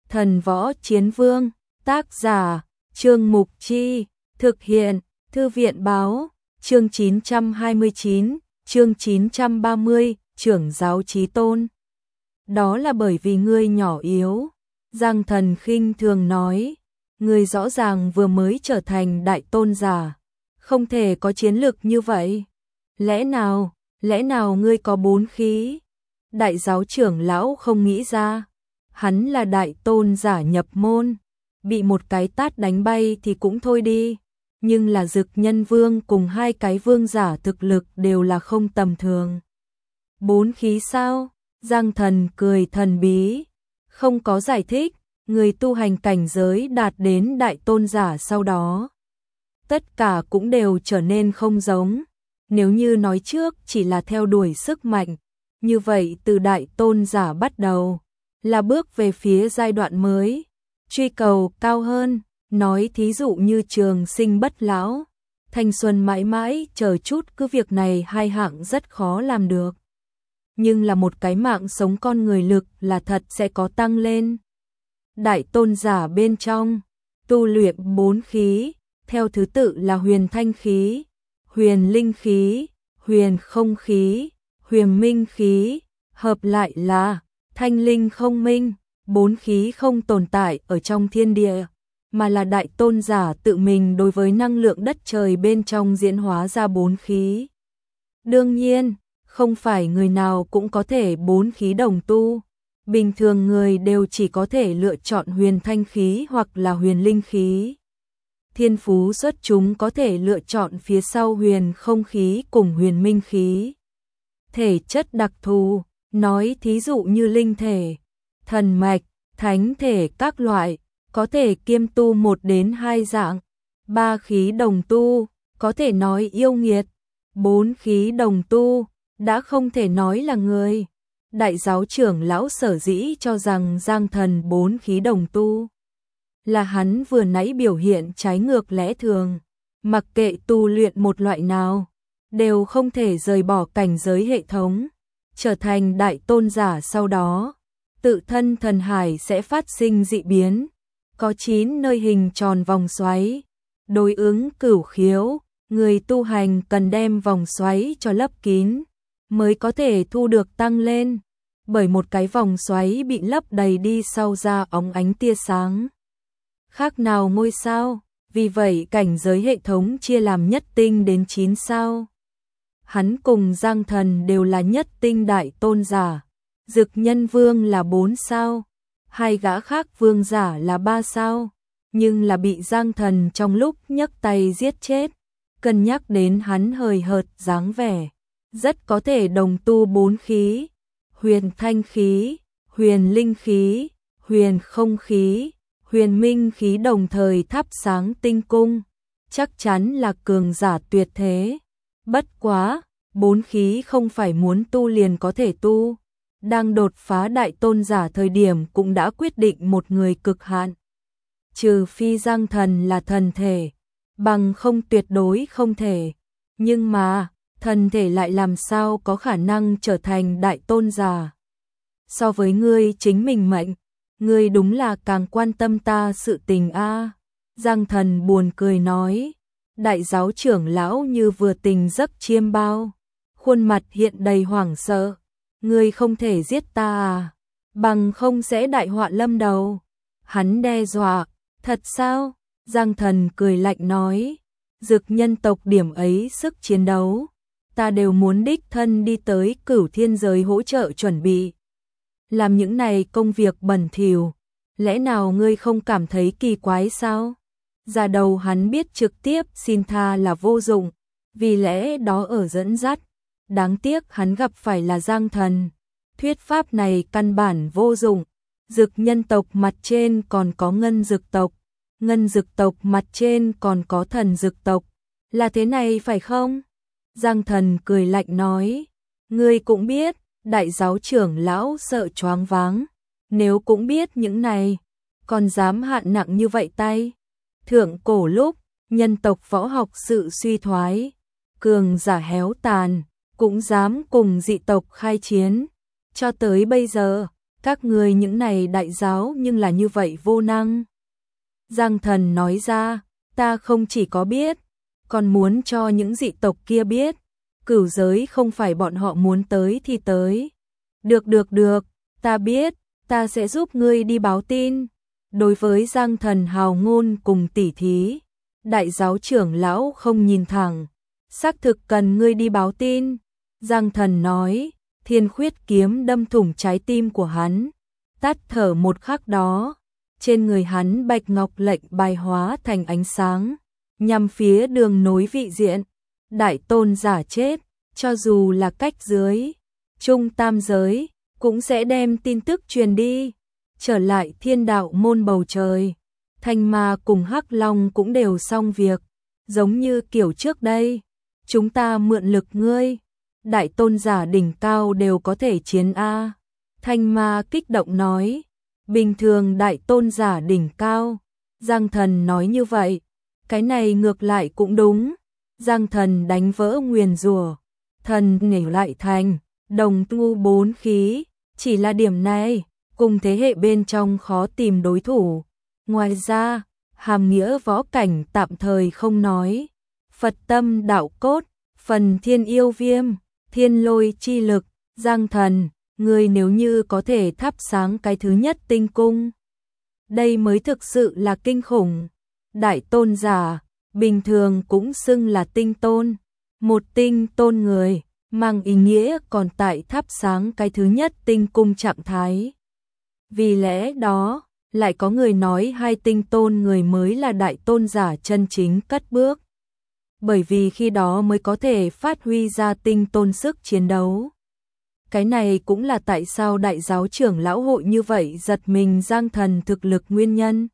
Thần Võ Chiến Vương, tác giả, Trương Mục Chi, thực hiện, Thư viện Báo, chương 929, chương 930, trưởng giáo Chí Tôn. Đó là bởi vì ngươi nhỏ yếu, Giang Thần khinh thường nói, ngươi rõ ràng vừa mới trở thành đại tôn giả, không thể có chiến lực như vậy. Lẽ nào ngươi có 4 khí? Đại giáo trưởng lão không nghĩ ra, hắn là đại tôn giả nhập môn, bị một cái tát đánh bay thì cũng thôi đi, nhưng là Dực Nhân Vương cùng 2 cái vương giả thực lực đều là không tầm thường. 4 khí sao? Giang Thần cười thần bí, không có giải thích, người tu hành cảnh giới đạt đến đại tôn giả sau đó. Tất cả cũng đều trở nên không giống, nếu như nói trước chỉ là theo đuổi sức mạnh, như vậy từ đại tôn giả bắt đầu, là bước về phía giai đoạn mới, truy cầu cao hơn, nói thí dụ như trường sinh bất lão, thanh xuân mãi mãi, chờ chút cứ việc này 2 hạng rất khó làm được. Nhưng là một cái mạng sống con người lực là thật sẽ có tăng lên. Đại tôn giả bên trong, tu luyện 4 khí, theo thứ tự là huyền thanh khí, huyền linh khí, huyền không khí, huyền minh khí, hợp lại là thanh linh không minh. 4 khí không tồn tại ở trong thiên địa, mà là đại tôn giả tự mình đối với năng lượng đất trời bên trong diễn hóa ra 4 khí. Đương nhiên, không phải người nào cũng có thể 4 khí đồng tu, bình thường người đều chỉ có thể lựa chọn huyền thanh khí hoặc là huyền linh khí. Thiên phú xuất chúng có thể lựa chọn phía sau huyền không khí cùng huyền minh khí. Thể chất đặc thù, nói thí dụ như linh thể, thần mạch, thánh thể các loại, có thể kiêm tu 1 đến 2 dạng. 3 khí đồng tu, có thể nói yêu nghiệt. 4 khí đồng tu, đã không thể nói là người. Đại giáo trưởng lão sở dĩ cho rằng Giang Thần 4 khí đồng tu, là hắn vừa nãy biểu hiện trái ngược lẽ thường, mặc kệ tu luyện một loại nào, đều không thể rời bỏ cảnh giới hệ thống, trở thành đại tôn giả sau đó, tự thân thần hải sẽ phát sinh dị biến, có 9 nơi hình tròn vòng xoáy, đối ứng cửu khiếu, người tu hành cần đem vòng xoáy cho lấp kín, mới có thể thu được tăng lên, bởi một cái vòng xoáy bị lấp đầy đi sau ra óng ánh tia sáng. Khác nào ngôi sao, vì vậy cảnh giới hệ thống chia làm nhất tinh đến 9 sao. Hắn cùng Giang Thần đều là nhất tinh đại tôn giả, Dực Nhân Vương là 4 sao, 2 gã khác vương giả là 3 sao, nhưng là bị Giang Thần trong lúc nhấc tay giết chết, cân nhắc đến hắn hời hợt dáng vẻ, rất có thể đồng tu 4 khí, huyền thanh khí, huyền linh khí, huyền không khí, huyền minh khí đồng thời thắp sáng tinh cung, chắc chắn là cường giả tuyệt thế. Bất quá, 4 khí không phải muốn tu liền có thể tu, đang đột phá đại tôn giả thời điểm cũng đã quyết định một người cực hạn. Trừ phi Giang Thần là thần thể, bằng không tuyệt đối không thể, nhưng mà, thần thể lại làm sao có khả năng trở thành đại tôn giả. So với ngươi chính mình mệnh, ngươi đúng là càng quan tâm ta sự tình a. Giang Thần buồn cười nói, đại giáo trưởng lão như vừa tỉnh giấc chiêm bao, khuôn mặt hiện đầy hoảng sợ, ngươi không thể giết ta à, bằng không sẽ đại họa lâm đầu. Hắn đe dọa, thật sao? Giang Thần cười lạnh nói, Dực nhân tộc điểm ấy sức chiến đấu, ta đều muốn đích thân đi tới Cửu Thiên giới hỗ trợ chuẩn bị. Làm những này công việc bẩn thỉu, lẽ nào ngươi không cảm thấy kỳ quái sao? Ra đầu hắn biết trực tiếp xin tha là vô dụng, vì lẽ đó ở dẫn dắt. Đáng tiếc hắn gặp phải là Giang Thần. Thuyết pháp này căn bản vô dụng. Dực nhân tộc mặt trên còn có ngân dực tộc, ngân dực tộc mặt trên còn có thần dực tộc. Là thế này phải không? Giang Thần cười lạnh nói, ngươi cũng biết, đại giáo trưởng lão sợ choáng váng, nếu cũng biết những này, còn dám hạn nặng như vậy tay. Thượng cổ lúc, nhân tộc võ học sự suy thoái, cường giả héo tàn, cũng dám cùng dị tộc khai chiến. Cho tới bây giờ, Các ngươi những này đại giáo nhưng là như vậy vô năng. Giang Thần nói ra, ta không chỉ có biết, còn muốn cho những dị tộc kia biết, cửu giới không phải bọn họ muốn tới thì tới. Được, ta biết, ta sẽ giúp ngươi đi báo tin. Đối với Giang Thần hào ngôn cùng tỉ thí, đại giáo trưởng lão không nhìn thẳng, xác thực cần ngươi đi báo tin. Giang Thần nói, thiên khuyết kiếm đâm thủng trái tim của hắn, tắt thở một khắc đó, trên người hắn bạch ngọc lệnh bài hóa thành ánh sáng, nhằm phía đường nối vị diện. Đại tôn giả chết, cho dù là cách dưới trung tam giới, cũng sẽ đem tin tức truyền đi. Trở lại thiên đạo môn bầu trời, Thanh Ma cùng Hắc Long cũng đều xong việc, giống như kiểu trước đây, chúng ta mượn lực ngươi, đại tôn giả đỉnh cao đều có thể chiến a. Thanh Ma kích động nói, bình thường đại tôn giả đỉnh cao. Giang Thần nói như vậy, cái này ngược lại cũng đúng. Giang Thần đánh vỡ nguyền rủa, thần nhảy lại thành đồng tu 4 khí, chỉ là điểm này, cùng thế hệ bên trong khó tìm đối thủ. Ngoài ra, hàm nghĩa võ cảnh tạm thời không nói. Phật tâm đạo cốt, phần thiên yêu viêm, thiên lôi chi lực, Giang Thần, người nếu như có thể thắp sáng cái thứ nhất tinh cung, đây mới thực sự là kinh khủng. Đại tôn giả, bình thường cũng xưng là tinh tôn, một tinh tôn người, mang ý nghĩa còn tại thắp sáng cái thứ nhất tinh cung trạng thái. Vì lẽ đó, lại có người nói hai tinh tôn người mới là đại tôn giả chân chính cất bước. Bởi vì khi đó mới có thể phát huy ra tinh tôn sức chiến đấu. Cái này cũng là tại sao đại giáo trưởng lão hội như vậy giật mình Giang Thần thực lực nguyên nhân.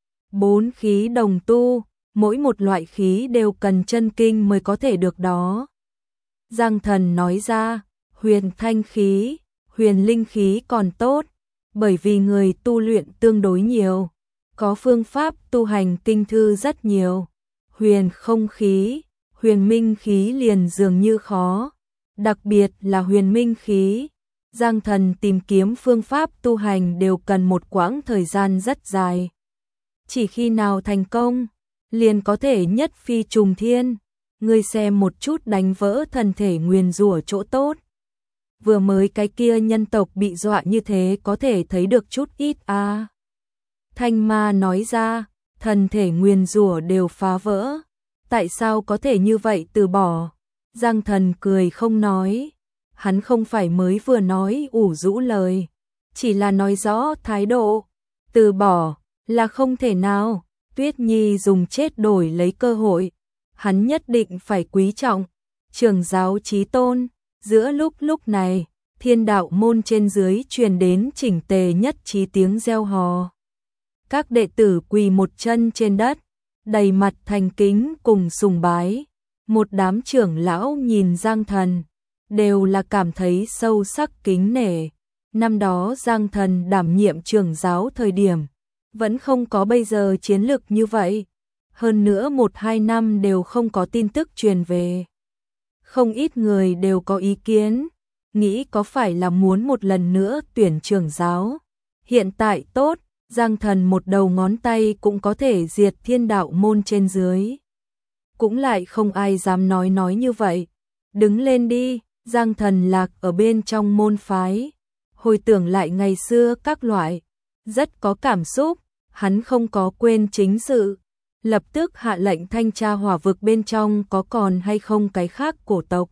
4 khí đồng tu, mỗi một loại khí đều cần chân kinh mới có thể được đó. Giang Thần nói ra, huyền thanh khí, huyền linh khí còn tốt, bởi vì người tu luyện tương đối nhiều, có phương pháp tu hành kinh thư rất nhiều. Huyền không khí, huyền minh khí liền dường như khó, đặc biệt là huyền minh khí. Giang Thần tìm kiếm phương pháp tu hành đều cần một quãng thời gian rất dài. Chỉ khi nào thành công, liền có thể nhất phi trùng thiên. Ngươi xem một chút đánh vỡ thần thể nguyền rủa chỗ tốt. Vừa mới cái kia nhân tộc bị dọa như thế có thể thấy được chút ít a. Thanh Ma nói ra, thần thể nguyền rủa đều phá vỡ, tại sao có thể như vậy từ bỏ? Giang Thần cười không nói, hắn không phải mới vừa nói ủ rũ lời, chỉ là nói rõ thái độ, từ bỏ là không thể nào. Tuyết Nhi dùng chết đổi lấy cơ hội, hắn nhất định phải quý trọng. Trưởng giáo chí tôn, giữa lúc này, thiên đạo môn trên dưới truyền đến chỉnh tề nhất trí tiếng reo hò. Các đệ tử quỳ một chân trên đất, đầy mặt thành kính cùng sùng bái. Một đám trưởng lão nhìn Giang Thần, đều là cảm thấy sâu sắc kính nể. Năm đó Giang Thần đảm nhiệm trưởng giáo thời điểm, vẫn không có bây giờ chiến lực như vậy. Hơn nữa 1-2 năm đều không có tin tức truyền về. Không ít người đều có ý kiến, nghĩ có phải là muốn một lần nữa tuyển trưởng giáo. Hiện tại tốt, Giang Thần một đầu ngón tay cũng có thể diệt thiên đạo môn trên dưới. Cũng lại không ai dám nói như vậy. Đứng lên đi, Giang Thần lạc ở bên trong môn phái. Hồi tưởng lại ngày xưa các loại, rất có cảm xúc, hắn không có quên chính sự. Lập tức hạ lệnh thanh tra hỏa vực bên trong có còn hay không cái khác cổ tộc.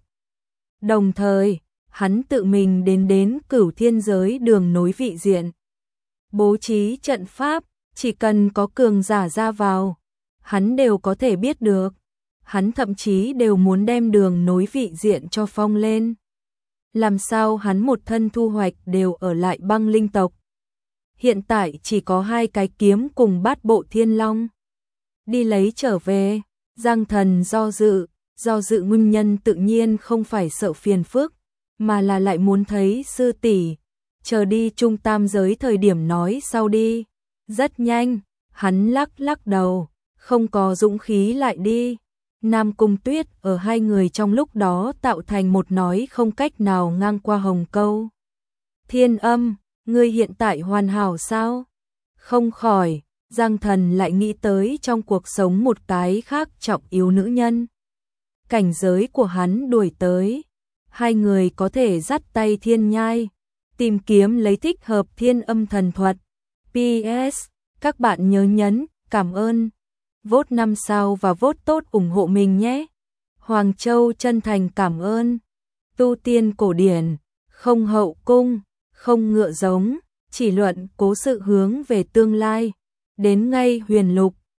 Đồng thời, hắn tự mình đến cửu thiên giới đường nối vị diện. Bố trí trận pháp, chỉ cần có cường giả ra vào, hắn đều có thể biết được. Hắn thậm chí đều muốn đem đường nối vị diện cho phong lên. Làm sao hắn một thân thu hoạch đều ở lại băng linh tộc. Hiện tại chỉ có 2 cái kiếm cùng bát bộ thiên long. Đi lấy trở về, Giang Thần do dự nguyên nhân tự nhiên không phải sợ phiền phức, mà là lại muốn thấy sư tỷ. Chờ đi trung tam giới thời điểm nói sau đi. Rất nhanh, hắn lắc đầu, không có dũng khí lại đi. Nam Cung Tuyết ở 2 người trong lúc đó tạo thành một nói không cách nào ngang qua hồng câu. Thiên Âm, ngươi hiện tại hoàn hảo sao? Không khỏi, Giang Thần lại nghĩ tới trong cuộc sống một cái khác trọng yếu nữ nhân. Cảnh giới của hắn đuổi tới, hai người có thể dắt tay thiên nhai, tìm kiếm lấy thích hợp thiên âm thần thuật. PS, các bạn nhớ nhấn, cảm ơn, vote 5 sao và vote tốt ủng hộ mình nhé. Hoàng Châu chân thành cảm ơn. Tu tiên cổ điển, không hậu cung, không ngựa giống, chỉ luận cố sự hướng về tương lai. Đến ngay huyền lục,